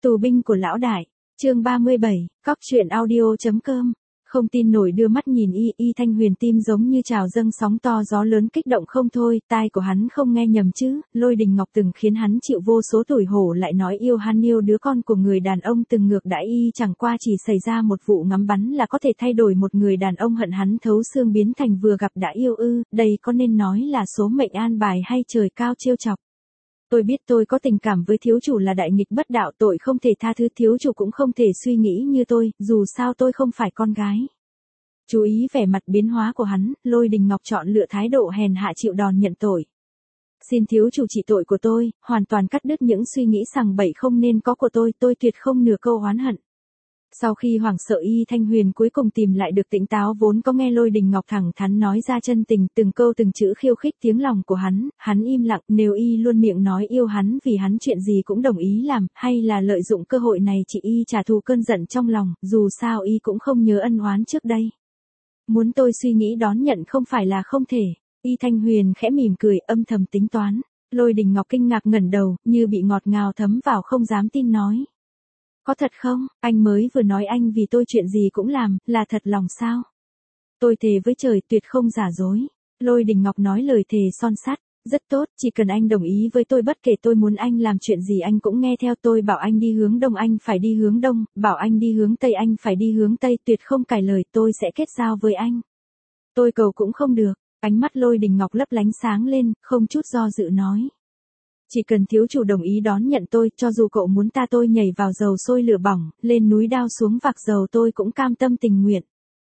Tù binh của lão đại, chương 37, cóc truyện audio.com. Không tin nổi đưa mắt nhìn Y Thanh Huyền, tim giống như trào dâng sóng to gió lớn kích động không thôi, tai của hắn không nghe nhầm chứ, Lôi Đình Ngọc từng khiến hắn chịu vô số tủi hổ lại nói yêu hắn, yêu đứa con của người đàn ông từng ngược đãi Y, chẳng qua chỉ xảy ra một vụ ngắm bắn là có thể thay đổi một người đàn ông hận hắn thấu xương biến thành vừa gặp đã yêu ư, đây có nên nói là số mệnh an bài hay trời cao trêu chọc. Tôi biết tôi có tình cảm với thiếu chủ là đại nghịch bất đạo, tội không thể tha thứ, thiếu chủ cũng không thể suy nghĩ như tôi, dù sao tôi không phải con gái. Chú ý vẻ mặt biến hóa của hắn, Lôi Đình Ngọc chọn lựa thái độ hèn hạ chịu đòn nhận tội. Xin thiếu chủ trị tội của tôi, hoàn toàn cắt đứt những suy nghĩ sằng bậy không nên có của tôi tuyệt không nửa câu oán hận. Sau khi hoảng sợ, Y Thanh Huyền cuối cùng tìm lại được tỉnh táo, vốn có nghe Lôi Đình Ngọc thẳng thắn nói ra chân tình, từng câu từng chữ khiêu khích tiếng lòng của hắn im lặng, nếu Y luôn miệng nói yêu hắn vì hắn chuyện gì cũng đồng ý làm, hay là lợi dụng cơ hội này chỉ Y trả thù cơn giận trong lòng, dù sao Y cũng không nhớ ân oán trước đây. Muốn tôi suy nghĩ đón nhận không phải là không thể. Y Thanh Huyền khẽ mỉm cười, âm thầm tính toán. Lôi Đình Ngọc kinh ngạc ngẩng đầu, như bị ngọt ngào thấm vào không dám tin nói. Có thật không, anh mới vừa nói anh vì tôi chuyện gì cũng làm, là thật lòng sao? Tôi thề với trời tuyệt không giả dối. Lôi Đình Ngọc nói lời thề son sắt. Rất tốt, chỉ cần anh đồng ý với tôi, bất kể tôi muốn anh làm chuyện gì anh cũng nghe theo, tôi bảo anh đi hướng đông anh phải đi hướng đông, bảo anh đi hướng tây anh phải đi hướng tây, tuyệt không cãi lời, tôi sẽ kết giao với anh. Tôi cầu cũng không được. Ánh mắt Lôi Đình Ngọc lấp lánh sáng lên, không chút do dự nói. Chỉ cần thiếu chủ đồng ý đón nhận tôi, cho dù cậu muốn ta tôi nhảy vào dầu sôi lửa bỏng, lên núi đao xuống vạc dầu tôi cũng cam tâm tình nguyện.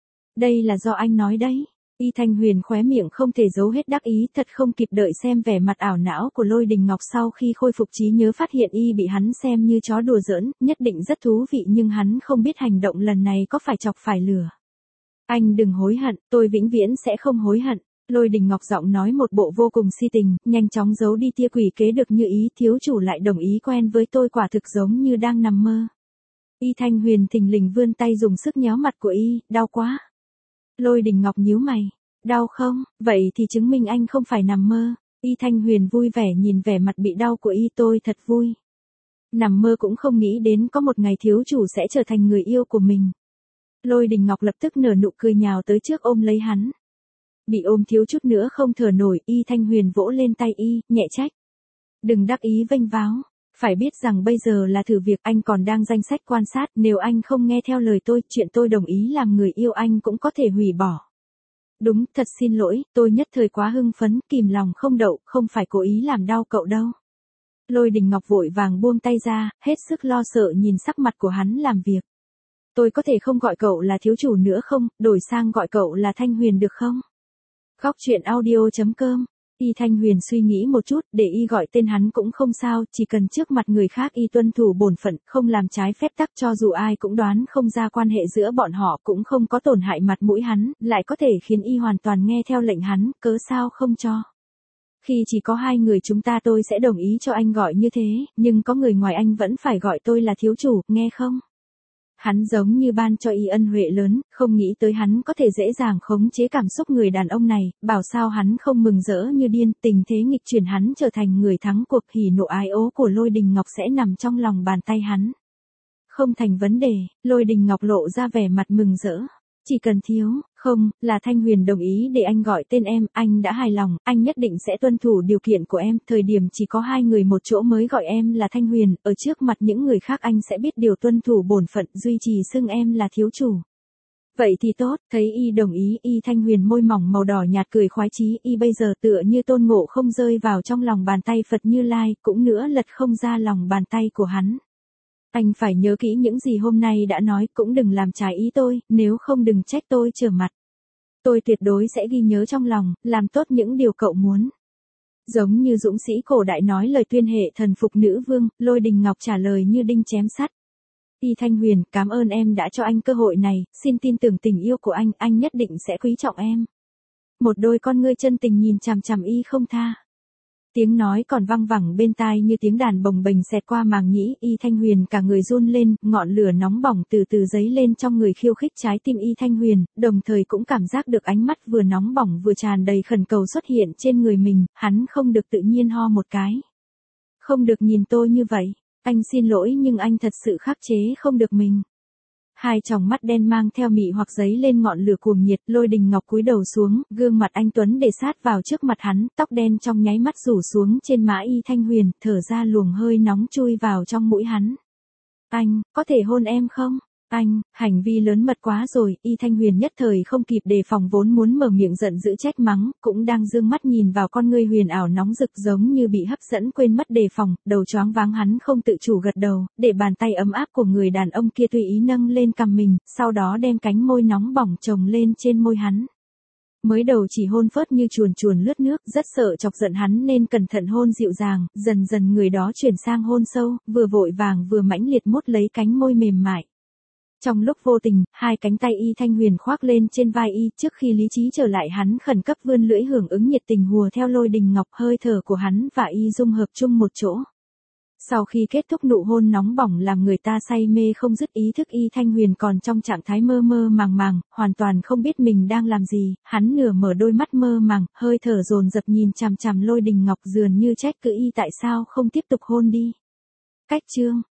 Đây là do anh nói đấy. Y Thanh Huyền khóe miệng không thể giấu hết đắc ý, thật không kịp đợi xem vẻ mặt ảo não của Lôi Đình Ngọc sau khi khôi phục trí nhớ, phát hiện Y bị hắn xem như chó đùa giỡn, nhất định rất thú vị, nhưng hắn không biết hành động lần này có phải chọc phải lửa. Anh đừng hối hận, tôi vĩnh viễn sẽ không hối hận. Lôi Đình Ngọc giọng nói một bộ vô cùng si tình, nhanh chóng giấu đi tia quỷ kế được như ý, thiếu chủ lại đồng ý quen với tôi, quả thực giống như đang nằm mơ. Y Thanh Huyền thình lình vươn tay dùng sức nhéo mặt của Y, đau quá. Lôi Đình Ngọc nhíu mày, đau không, vậy thì chứng minh anh không phải nằm mơ. Y Thanh Huyền vui vẻ nhìn vẻ mặt bị đau của Y, tôi thật vui. Nằm mơ cũng không nghĩ đến có một ngày thiếu chủ sẽ trở thành người yêu của mình. Lôi Đình Ngọc lập tức nở nụ cười nhào tới trước ôm lấy hắn. Bị ôm thiếu chút nữa không thở nổi, Y Thanh Huyền vỗ lên tay Y, nhẹ trách. Đừng đắc ý vênh váo, phải biết rằng bây giờ là thử việc, anh còn đang danh sách quan sát, nếu anh không nghe theo lời tôi, chuyện tôi đồng ý làm người yêu anh cũng có thể hủy bỏ. Đúng, thật xin lỗi, tôi nhất thời quá hưng phấn, kìm lòng không đậu, không phải cố ý làm đau cậu đâu. Lôi Đình Ngọc vội vàng buông tay ra, hết sức lo sợ nhìn sắc mặt của hắn làm việc. Tôi có thể không gọi cậu là thiếu chủ nữa không, đổi sang gọi cậu là Thanh Huyền được không? Cóc truyện audio.com. Y Thanh Huyền suy nghĩ một chút, để Y gọi tên hắn cũng không sao, chỉ cần trước mặt người khác Y tuân thủ bổn phận, không làm trái phép tắc, cho dù ai cũng đoán không ra quan hệ giữa bọn họ, cũng không có tổn hại mặt mũi hắn, lại có thể khiến Y hoàn toàn nghe theo lệnh hắn, cớ sao không cho. Khi chỉ có hai người chúng ta tôi sẽ đồng ý cho anh gọi như thế, nhưng có người ngoài anh vẫn phải gọi tôi là thiếu chủ, nghe không? Hắn giống như ban cho Y ân huệ lớn, không nghĩ tới hắn có thể dễ dàng khống chế cảm xúc người đàn ông này, bảo sao hắn không mừng rỡ như điên, tình thế nghịch chuyển, hắn trở thành người thắng cuộc, hỉ nộ ái ố của Lôi Đình Ngọc sẽ nằm trong lòng bàn tay hắn. Không thành vấn đề, Lôi Đình Ngọc lộ ra vẻ mặt mừng rỡ. Chỉ cần thiếu, không, là Thanh Huyền đồng ý để anh gọi tên em, anh đã hài lòng, anh nhất định sẽ tuân thủ điều kiện của em, thời điểm chỉ có hai người một chỗ mới gọi em là Thanh Huyền, ở trước mặt những người khác anh sẽ biết điều, tuân thủ bổn phận, duy trì xưng em là thiếu chủ. Vậy thì tốt, thấy Y đồng ý, Y Thanh Huyền môi mỏng màu đỏ nhạt cười khoái chí, Y bây giờ tựa như Tôn Ngộ không rơi vào trong lòng bàn tay Phật Như Lai, cũng nữa lật không ra lòng bàn tay của hắn. Anh phải nhớ kỹ những gì hôm nay đã nói, cũng đừng làm trái ý tôi, nếu không đừng trách tôi trở mặt. Tôi tuyệt đối sẽ ghi nhớ trong lòng, làm tốt những điều cậu muốn. Giống như dũng sĩ cổ đại nói lời tuyên hệ thần phục nữ vương, Lôi Đình Ngọc trả lời như đinh chém sắt. Y Thanh Huyền, cảm ơn em đã cho anh cơ hội này, xin tin tưởng tình yêu của anh nhất định sẽ quý trọng em. Một đôi con ngươi chân tình nhìn chằm chằm Y không tha. Tiếng nói còn văng vẳng bên tai như tiếng đàn bồng bềnh xẹt qua màng nhĩ, Y Thanh Huyền cả người run lên, ngọn lửa nóng bỏng từ từ dấy lên trong người, khiêu khích trái tim Y Thanh Huyền, đồng thời cũng cảm giác được ánh mắt vừa nóng bỏng vừa tràn đầy khẩn cầu xuất hiện trên người mình, hắn không được tự nhiên ho một cái. Không được nhìn tôi như vậy. Anh xin lỗi nhưng anh thật sự khắc chế không được mình. Hai tròng mắt đen mang theo mị hoặc giấy lên ngọn lửa cuồng nhiệt, Lôi Đình Ngọc cúi đầu xuống, gương mặt anh tuấn để sát vào trước mặt hắn, tóc đen trong nháy mắt rủ xuống trên má Y Thanh Huyền, thở ra luồng hơi nóng chui vào trong mũi hắn. Anh, có thể hôn em không? Anh, hành vi lớn mật quá rồi, Y Thanh Huyền nhất thời không kịp đề phòng vốn muốn mở miệng giận dữ trách mắng, cũng đang dương mắt nhìn vào con ngươi huyền ảo nóng rực giống như bị hấp dẫn quên mất đề phòng, đầu choáng váng hắn không tự chủ gật đầu, để bàn tay ấm áp của người đàn ông kia tùy ý nâng lên cằm mình, sau đó đem cánh môi nóng bỏng chồng lên trên môi hắn. Mới đầu chỉ hôn phớt như chuồn chuồn lướt nước, rất sợ chọc giận hắn nên cẩn thận hôn dịu dàng, dần dần người đó chuyển sang hôn sâu, vừa vội vàng vừa mãnh liệt mút lấy cánh môi mềm mại. Trong lúc vô tình, hai cánh tay Y Thanh Huyền khoác lên trên vai Y, trước khi lý trí trở lại hắn khẩn cấp vươn lưỡi hưởng ứng nhiệt tình hùa theo Lôi Đình Ngọc, hơi thở của hắn và Y dung hợp chung một chỗ. Sau khi kết thúc nụ hôn nóng bỏng làm người ta say mê không dứt, ý thức Y Thanh Huyền còn trong trạng thái mơ mơ màng màng, hoàn toàn không biết mình đang làm gì, hắn nửa mở đôi mắt mơ màng, hơi thở dồn dập nhìn chằm chằm Lôi Đình Ngọc dường như trách cứ Y tại sao không tiếp tục hôn đi. Cách chương